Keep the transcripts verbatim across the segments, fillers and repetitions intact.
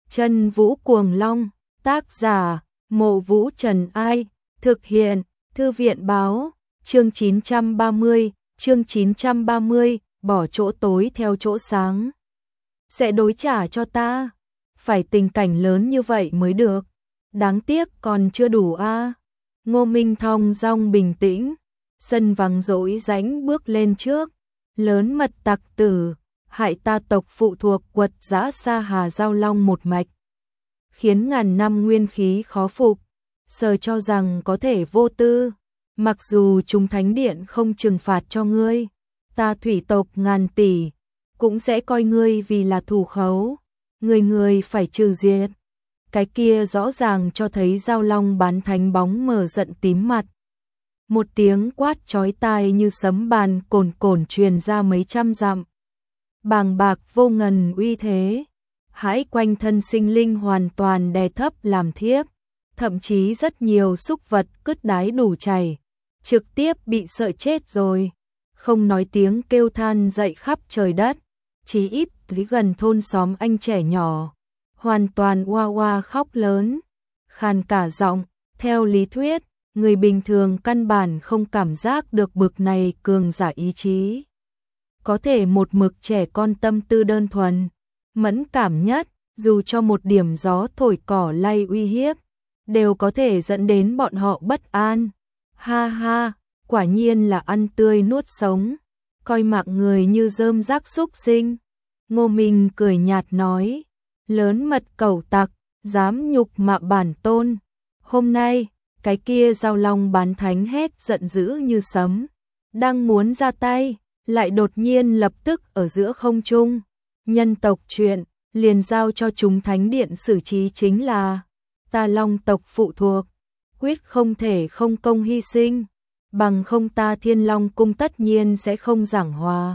Chân Vũ Cuồng Long, tác giả, Mộ Vũ Trần Ai, thực hiện, Thư viện báo, chương chín trăm ba mươi, chương chín trăm ba mươi, bỏ chỗ tối theo chỗ sáng. Sẽ đối trả cho ta, phải tình cảnh lớn như vậy mới được, đáng tiếc còn chưa đủ a. À. Ngô Minh thong dong bình tĩnh, sân vắng rỗi rãnh bước lên trước, lớn mật tặc tử, hại ta tộc phụ thuộc quật dã Sa Hà Giao Long một mạch, khiến ngàn năm nguyên khí khó phục, sờ cho rằng có thể vô tư, mặc dù chúng thánh điện không trừng phạt cho ngươi, ta thủy tộc ngàn tỷ, cũng sẽ coi ngươi vì là thù khấu, người người phải trừ diệt. Cái kia rõ ràng cho thấy Giao Long bán thánh bóng mờ giận tím mặt. Một tiếng quát chói tai như sấm bàn cồn cồn truyền ra mấy trăm dặm. Bàng bạc vô ngần uy thế, hãi quanh thân sinh linh hoàn toàn đè thấp làm thiếp, thậm chí rất nhiều súc vật cứt đái đủ chảy, trực tiếp bị sợ chết rồi, không nói tiếng kêu than dậy khắp trời đất, chí ít lý gần thôn xóm anh trẻ nhỏ, hoàn toàn oa oa khóc lớn, khàn cả giọng, theo lý thuyết, người bình thường căn bản không cảm giác được bực này cường giả ý chí. Có thể một mực trẻ con tâm tư đơn thuần, mẫn cảm nhất, dù cho một điểm gió thổi cỏ lay uy hiếp, đều có thể dẫn đến bọn họ bất an. Ha ha, quả nhiên là ăn tươi nuốt sống, coi mạng người như rơm rác xúc sinh. Ngô Minh cười nhạt nói, lớn mật cẩu tặc, dám nhục mạ bản tôn. Hôm nay, cái kia Giao Long bán thánh hét giận dữ như sấm, đang muốn ra tay, lại đột nhiên lập tức ở giữa không trung. Nhân tộc chuyện, liền giao cho chúng thánh điện xử trí chính là, ta Long tộc phụ thuộc, quyết không thể không công hy sinh, bằng không ta Thiên Long cung tất nhiên sẽ không giảng hòa.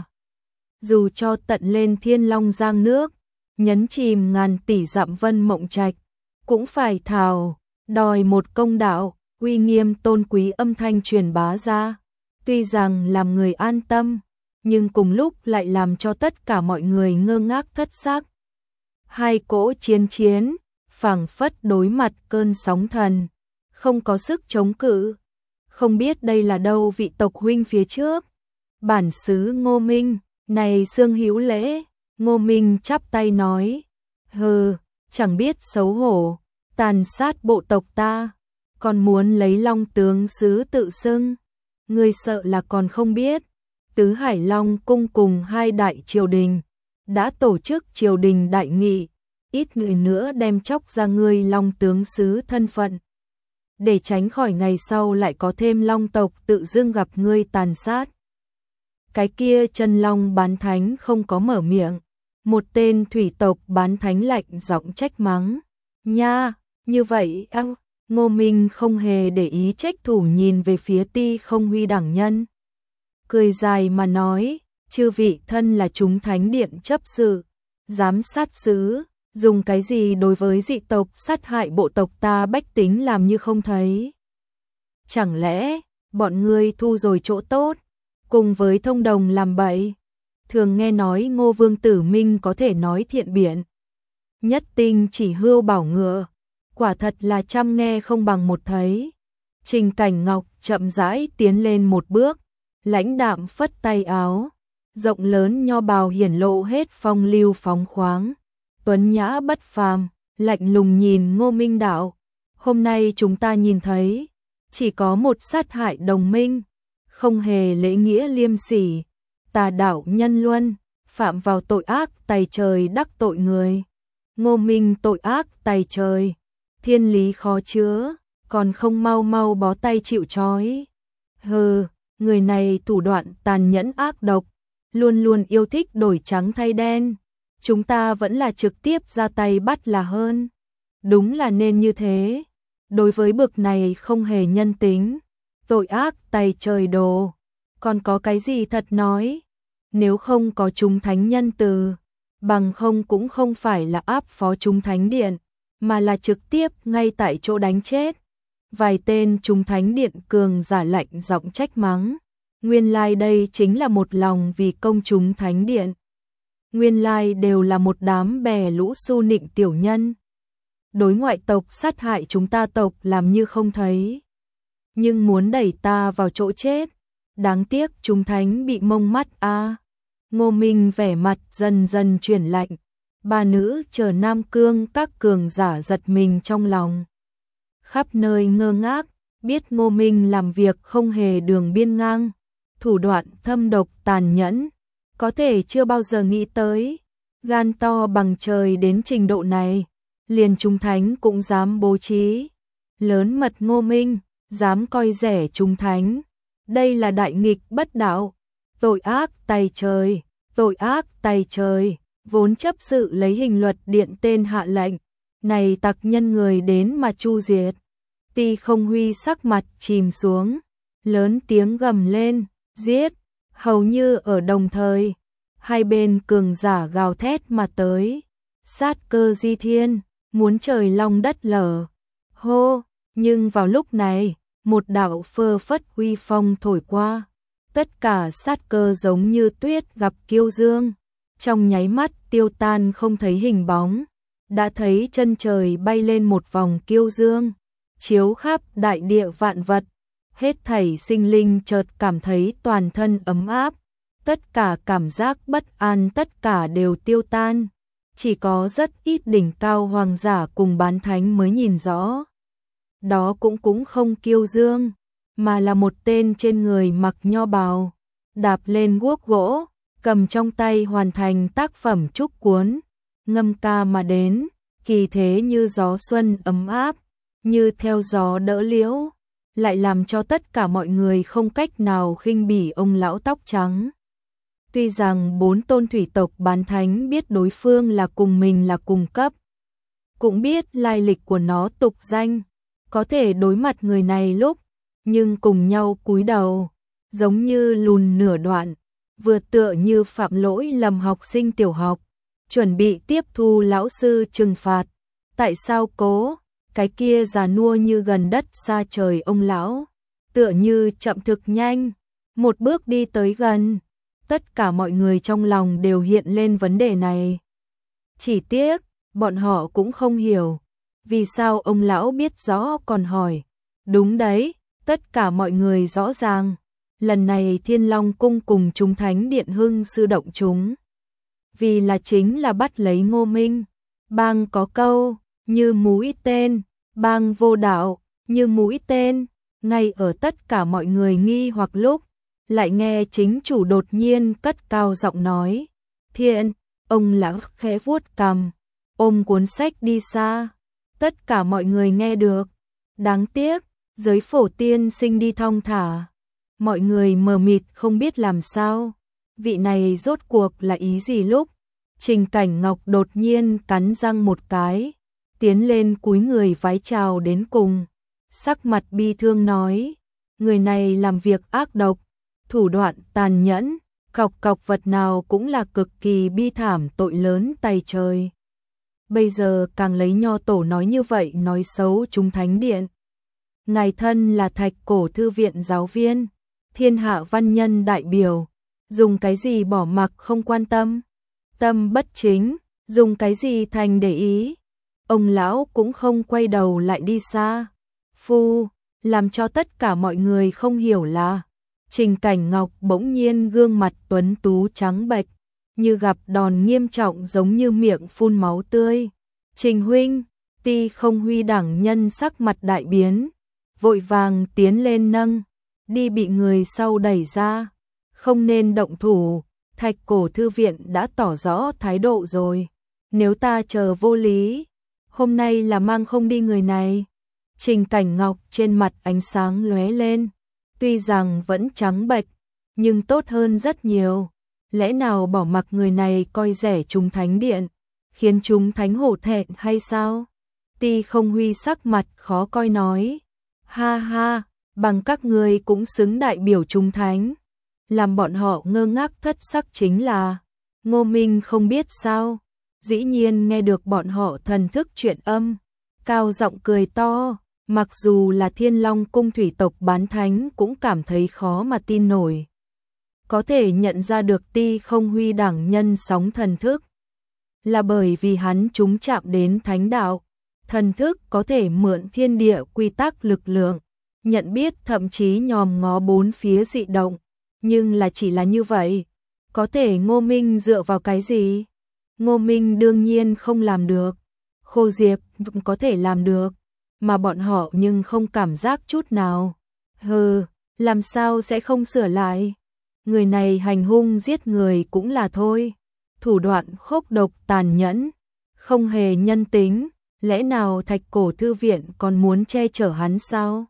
Dù cho tận lên Thiên Long giang nước, nhấn chìm ngàn tỷ dặm vân mộng trạch, cũng phải thào, đòi một công đạo, uy nghiêm tôn quý âm thanh truyền bá ra. Tuy rằng làm người an tâm, nhưng cùng lúc lại làm cho tất cả mọi người ngơ ngác thất xác. Hai cỗ chiến chiến, phảng phất đối mặt cơn sóng thần, không có sức chống cự. Không biết đây là đâu vị tộc huynh phía trước. Bản xứ Ngô Minh, này xương hữu lễ. Ngô Minh chắp tay nói, hừ, chẳng biết xấu hổ, tàn sát bộ tộc ta, còn muốn lấy Long tướng sứ tự xưng. Ngươi sợ là còn không biết, Tứ Hải Long cung cùng hai đại triều đình đã tổ chức triều đình đại nghị, ít người nữa đem chóc ra ngươi Long tướng sứ thân phận, để tránh khỏi ngày sau lại có thêm Long tộc tự dưng gặp ngươi tàn sát. Cái kia chân Long bán thánh không có mở miệng, một tên thủy tộc bán thánh lạnh giọng trách mắng, nha, như vậy ăng. Ngô Minh không hề để ý trách thủ nhìn về phía Ti Không Huy đẳng nhân, cười dài mà nói, chư vị thân là chúng thánh điện chấp sự, giám sát sứ, dùng cái gì đối với dị tộc sát hại bộ tộc ta bách tính làm như không thấy. Chẳng lẽ, bọn ngươi thu rồi chỗ tốt, cùng với thông đồng làm bậy. Thường nghe nói Ngô Vương Tử Minh có thể nói thiện biện, nhất tinh chỉ hưu bảo ngựa, quả thật là trăm nghe không bằng một thấy. Trình Cảnh Ngọc chậm rãi tiến lên một bước, lãnh đạm phất tay áo, rộng lớn nho bào hiển lộ hết phong lưu phóng khoáng, tuấn nhã bất phàm, lạnh lùng nhìn Ngô Minh đạo, hôm nay chúng ta nhìn thấy, chỉ có một sát hại đồng minh, không hề lễ nghĩa liêm sỉ, tà đạo nhân luân, phạm vào tội ác tày trời đắc tội người. Ngô Minh tội ác tày trời, thiên lý khó chứa, còn không mau mau bó tay chịu trói. Hừ, người này thủ đoạn tàn nhẫn ác độc, luôn luôn yêu thích đổi trắng thay đen, chúng ta vẫn là trực tiếp ra tay bắt là hơn. Đúng là nên như thế, đối với bực này không hề nhân tính, tội ác tày trời đồ, còn có cái gì thật nói, nếu không có chúng thánh nhân từ, bằng không cũng không phải là áp phó chúng thánh điện, mà là trực tiếp ngay tại chỗ đánh chết. Vài tên chúng thánh điện cường giả lạnh giọng trách mắng, nguyên lai đây chính là một lòng vì công chúng thánh điện. Nguyên lai đều là một đám bè lũ su nịnh tiểu nhân, đối ngoại tộc sát hại chúng ta tộc làm như không thấy, nhưng muốn đẩy ta vào chỗ chết. Đáng tiếc chúng thánh bị mông mắt a. À. Ngô Minh vẻ mặt dần dần chuyển lạnh. Ba nữ chờ Nam Cương các cường giả giật mình trong lòng. Khắp nơi ngơ ngác, biết Ngô Minh làm việc không hề đường biên ngang, thủ đoạn thâm độc tàn nhẫn, có thể chưa bao giờ nghĩ tới, gan to bằng trời đến trình độ này, liền chúng thánh cũng dám bố trí. Lớn mật Ngô Minh, dám coi rẻ chúng thánh, đây là đại nghịch bất đạo, tội ác tày trời, tội ác tày trời, vốn chấp sự lấy hình luật điện tên hạ lệnh, này tặc nhân người đến mà chu diệt. Ti Không Huy sắc mặt chìm xuống, lớn tiếng gầm lên, giết, hầu như ở đồng thời, hai bên cường giả gào thét mà tới, sát cơ di thiên, muốn trời long đất lở. Hô, nhưng vào lúc này, một đạo phơ phất uy phong thổi qua, tất cả sát cơ giống như tuyết gặp kiêu dương, trong nháy mắt tiêu tan không thấy hình bóng, đã thấy chân trời bay lên một vòng kiêu dương, chiếu khắp đại địa vạn vật, hết thảy sinh linh chợt cảm thấy toàn thân ấm áp, tất cả cảm giác bất an tất cả đều tiêu tan, chỉ có rất ít đỉnh cao hoàng giả cùng bán thánh mới nhìn rõ. Đó cũng cũng không kiêu dương, mà là một tên trên người mặc nho bào, đạp lên guốc gỗ, cầm trong tay hoàn thành tác phẩm trúc cuốn, ngâm ca mà đến, kỳ thế như gió xuân ấm áp, như theo gió đỡ liễu, lại làm cho tất cả mọi người không cách nào khinh bỉ ông lão tóc trắng. Tuy rằng bốn tôn thủy tộc bán thánh biết đối phương là cùng mình là cùng cấp, cũng biết lai lịch của nó tục danh, có thể đối mặt người này lúc, nhưng cùng nhau cúi đầu, giống như lùn nửa đoạn, vừa tựa như phạm lỗi lầm học sinh tiểu học, chuẩn bị tiếp thu lão sư trừng phạt. Tại sao cố, cái kia già nua như gần đất xa trời ông lão, tựa như chậm thực nhanh, một bước đi tới gần. Tất cả mọi người trong lòng đều hiện lên vấn đề này. Chỉ tiếc, bọn họ cũng không hiểu, vì sao ông lão biết rõ còn hỏi. Đúng đấy, tất cả mọi người rõ ràng, lần này Thiên Long Cung cùng chúng Thánh Điện Hưng sư động chúng. Vì là chính là bắt lấy Ngô Minh, bang có câu, như mũi tên, bang vô đạo, như mũi tên, ngay ở tất cả mọi người nghi hoặc lúc, lại nghe chính chủ đột nhiên cất cao giọng nói, Thiện, ông lão khẽ vuốt cằm, ôm cuốn sách đi xa, tất cả mọi người nghe được, đáng tiếc, giới phổ tiên sinh đi thong thả, mọi người mờ mịt không biết làm sao, vị này rốt cuộc là ý gì lúc, Trình Cảnh Ngọc đột nhiên cắn răng một cái, tiến lên cúi người vái chào đến cùng, sắc mặt bi thương nói, người này làm việc ác độc, thủ đoạn tàn nhẫn, cọc cọc vật nào cũng là cực kỳ bi thảm tội lớn tày trời. Bây giờ càng lấy nho tổ nói như vậy nói xấu chúng Thánh Điện. Ngài thân là Thạch Cổ Thư Viện giáo viên, thiên hạ văn nhân đại biểu, dùng cái gì bỏ mặc không quan tâm, tâm bất chính, dùng cái gì thành để ý. Ông lão cũng không quay đầu lại đi xa. Phu, làm cho tất cả mọi người không hiểu là Trình Cảnh Ngọc bỗng nhiên gương mặt tuấn tú trắng bệch, như gặp đòn nghiêm trọng giống như miệng phun máu tươi. Trình huynh, Ti Không Huy đẳng nhân sắc mặt đại biến, vội vàng tiến lên nâng, đi bị người sau đẩy ra. Không nên động thủ, Thạch Cổ Thư Viện đã tỏ rõ thái độ rồi. Nếu ta chờ vô lý, hôm nay là mang không đi người này. Trình Cảnh Ngọc trên mặt ánh sáng lóe lên, tuy rằng vẫn trắng bệch, nhưng tốt hơn rất nhiều. Lẽ nào bỏ mặc người này coi rẻ chúng Thánh Điện, khiến chúng Thánh hổ thẹn hay sao? Ti Không Huy sắc mặt khó coi nói, ha ha, bằng các người cũng xứng đại biểu chúng Thánh. Làm bọn họ ngơ ngác thất sắc chính là, Ngô Minh không biết sao, dĩ nhiên nghe được bọn họ thần thức chuyện âm, cao giọng cười to, mặc dù là Thiên Long Cung thủy tộc bán thánh cũng cảm thấy khó mà tin nổi. Có thể nhận ra được Ti Không Huy đẳng nhân sóng thần thức, là bởi vì hắn chúng chạm đến thánh đạo, thần thức có thể mượn thiên địa quy tắc lực lượng, nhận biết thậm chí nhòm ngó bốn phía dị động, nhưng là chỉ là như vậy. Có thể Ngô Minh dựa vào cái gì? Ngô Minh đương nhiên không làm được, Khô Diệp có thể làm được, mà bọn họ nhưng không cảm giác chút nào. Hừ, làm sao sẽ không sửa lại? Người này hành hung giết người cũng là thôi, thủ đoạn khốc độc tàn nhẫn, không hề nhân tính, lẽ nào Thạch Cổ Thư Viện còn muốn che chở hắn sao?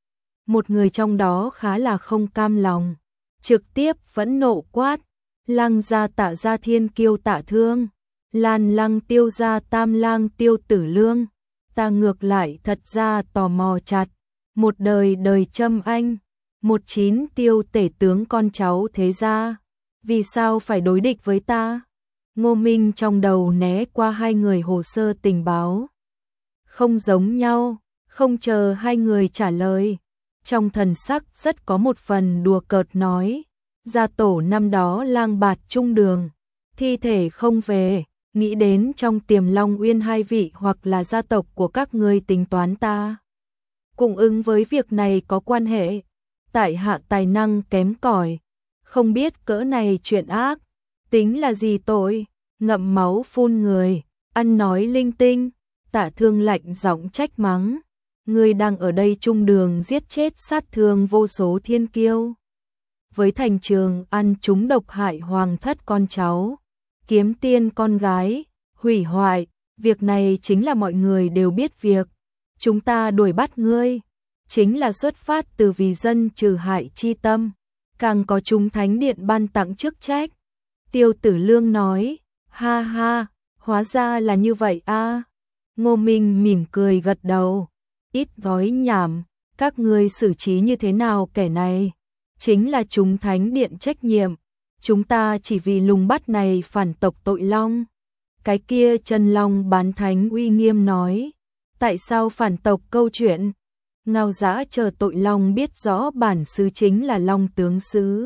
Một người trong đó khá là không cam lòng, trực tiếp phẫn nộ quát, Lăng gia Tạ gia Thiên Kiêu Tạ Thương, Lan Lăng Tiêu gia Tam Lang Tiêu Tử Lương, ta ngược lại thật ra tò mò chặt, một đời đời Trâm Anh, một chín Tiêu tể tướng con cháu thế gia, vì sao phải đối địch với ta? Ngô Minh trong đầu né qua hai người hồ sơ tình báo, không giống nhau, không chờ hai người trả lời, trong thần sắc rất có một phần đùa cợt nói, gia tổ năm đó lang bạt trung đường, thi thể không về, nghĩ đến trong Tiềm Long Uyên hai vị hoặc là gia tộc của các ngươi tính toán ta. Cùng ứng với việc này có quan hệ, tại hạ tài năng kém cỏi, không biết cỡ này chuyện ác, tính là gì tội, ngậm máu phun người, ăn nói linh tinh. Tạ Thương lạnh giọng trách mắng, ngươi đang ở đây trung đường giết chết sát thương vô số thiên kiêu. Với thành trường ăn chúng độc hại hoàng thất con cháu, kiếm tiên con gái, hủy hoại, việc này chính là mọi người đều biết việc. Chúng ta đuổi bắt ngươi, chính là xuất phát từ vì dân trừ hại chi tâm, càng có chúng thánh điện ban tặng chức trách. Tiêu Tử Lương nói, ha ha, hóa ra là như vậy a. Ngô Minh mỉm cười gật đầu, ít nói nhảm, các ngươi xử trí như thế nào kẻ này, chính là chúng thánh điện trách nhiệm, chúng ta chỉ vì lùng bắt này phản tộc tội long. Cái kia Chân Long bán thánh uy nghiêm nói, tại sao phản tộc câu chuyện? Ngao Dã chờ tội long biết rõ bản xứ chính là Long tướng sứ,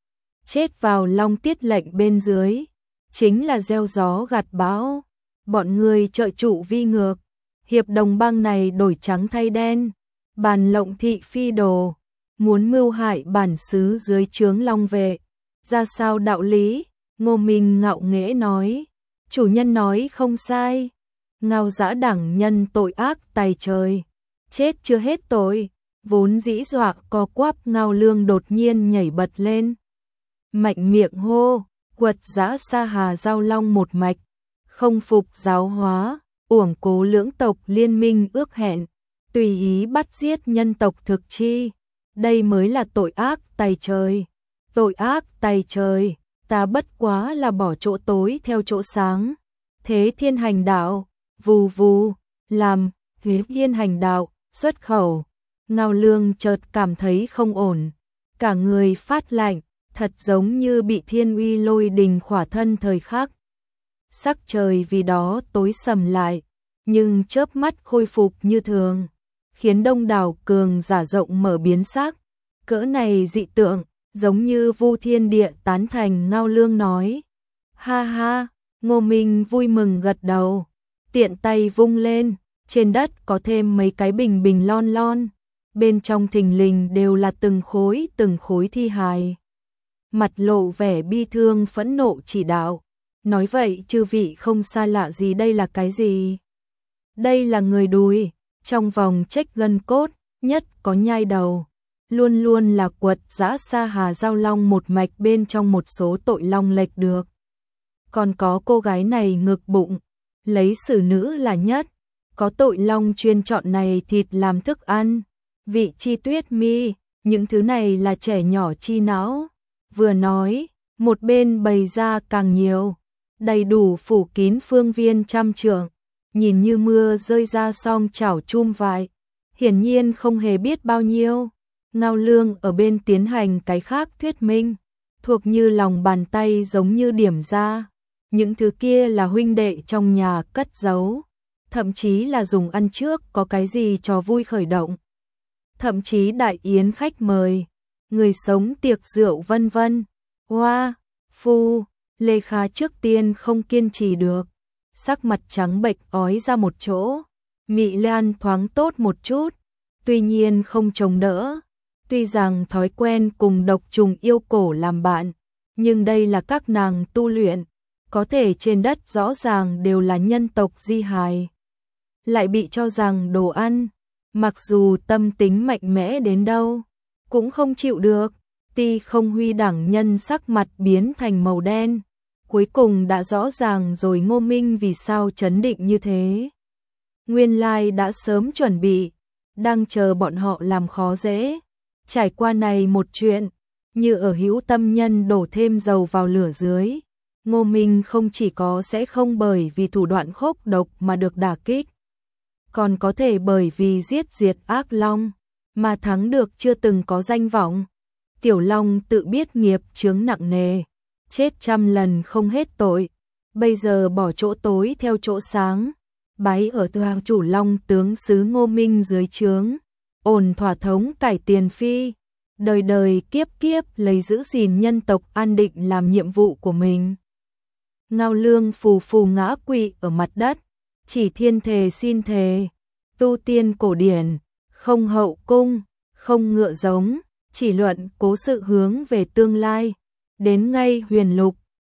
chết vào Long tiết lệnh bên dưới, chính là gieo gió gặt bão. Bọn người trợ trụ vi ngược, hiệp đồng bang này đổi trắng thay đen, bàn lộng thị phi đồ, muốn mưu hại bản xứ dưới trướng Long vệ, ra sao đạo lý? Ngô Minh ngạo nghễ nói, chủ nhân nói không sai, Ngao Dã đẳng nhân tội ác tày trời, chết chưa hết tội, vốn dĩ dọa co quắp Ngao Lương đột nhiên nhảy bật lên, mạnh miệng hô, quật dã sa hà giao long một mạch, không phục giáo hóa, uổng cố lưỡng tộc liên minh ước hẹn, tùy ý bắt giết nhân tộc thực chi, đây mới là tội ác tày trời, tội ác tày trời, ta bất quá là bỏ chỗ tối theo chỗ sáng, thế thiên hành đạo, vù vù, làm, thế thiên hành đạo, xuất khẩu. Ngao Lương chợt cảm thấy không ổn, cả người phát lạnh, thật giống như bị thiên uy lôi đình khỏa thân thời khắc. Sắc trời vì đó tối sầm lại, nhưng chớp mắt khôi phục như thường, khiến đông đảo cường giả rộng mở biến sắc. Cỡ này dị tượng, giống như vu thiên địa tán thành. Ngao Lương nói, ha ha. Ngô Minh vui mừng gật đầu, tiện tay vung lên, trên đất có thêm mấy cái bình bình lon lon, bên trong thình lình đều là từng khối từng khối thi hài. Mặt lộ vẻ bi thương phẫn nộ chỉ đạo, nói vậy chư vị không xa lạ gì đây là cái gì? Đây là người đùi, trong vòng trách gân cốt, nhất có nhai đầu, luôn luôn là quật dã sa hà giao long một mạch bên trong một số tội long lệch được. Còn có cô gái này ngực bụng, lấy xử nữ là nhất, có tội long chuyên chọn này thịt làm thức ăn, vị chi tuyết mi, những thứ này là trẻ nhỏ chi não. Vừa nói, một bên bày ra càng nhiều, đầy đủ phủ kín phương viên trăm trượng, nhìn như mưa rơi ra song chảo chum vại, hiển nhiên không hề biết bao nhiêu. Ngao Lương ở bên tiến hành cái khác thuyết minh, thuộc như lòng bàn tay giống như điểm ra, những thứ kia là huynh đệ trong nhà cất giấu, thậm chí là dùng ăn trước có cái gì trò vui khởi động, thậm chí đại yến khách mời, người sống tiệc rượu vân vân. Hoa, phu, Lê Kha trước tiên không kiên trì được, sắc mặt trắng bệch ói ra một chỗ, Mị Lan thoáng tốt một chút, tuy nhiên không chống đỡ. Tuy rằng thói quen cùng độc trùng yêu cổ làm bạn, nhưng đây là các nàng tu luyện, có thể trên đất rõ ràng đều là nhân tộc di hài. Lại bị cho rằng đồ ăn, mặc dù tâm tính mạnh mẽ đến đâu, cũng không chịu được. Ti Không Huy đẳng nhân sắc mặt biến thành màu đen, cuối cùng đã rõ ràng rồi Ngô Minh vì sao trấn định như thế. Nguyên lai đã sớm chuẩn bị, đang chờ bọn họ làm khó dễ. Trải qua này một chuyện, như ở hữu tâm nhân đổ thêm dầu vào lửa dưới. Ngô Minh không chỉ có sẽ không bởi vì thủ đoạn khốc độc mà được đả kích, còn có thể bởi vì giết diệt ác long mà thắng được chưa từng có danh vọng. Tiểu Long tự biết nghiệp chướng nặng nề, chết trăm lần không hết tội, bây giờ bỏ chỗ tối theo chỗ sáng, bái ở Hoàng chủ Long tướng sứ Ngô Minh dưới trướng, ổn thỏa thống cải tiền phi, đời đời kiếp kiếp lấy giữ gìn nhân tộc an định làm nhiệm vụ của mình. Ngao Lương phù phù ngã quỵ ở mặt đất, chỉ thiên thề xin thề, tu tiên cổ điển, không hậu cung, không ngựa giống, chỉ luận cố sự hướng về tương lai, đến ngay huyền lục,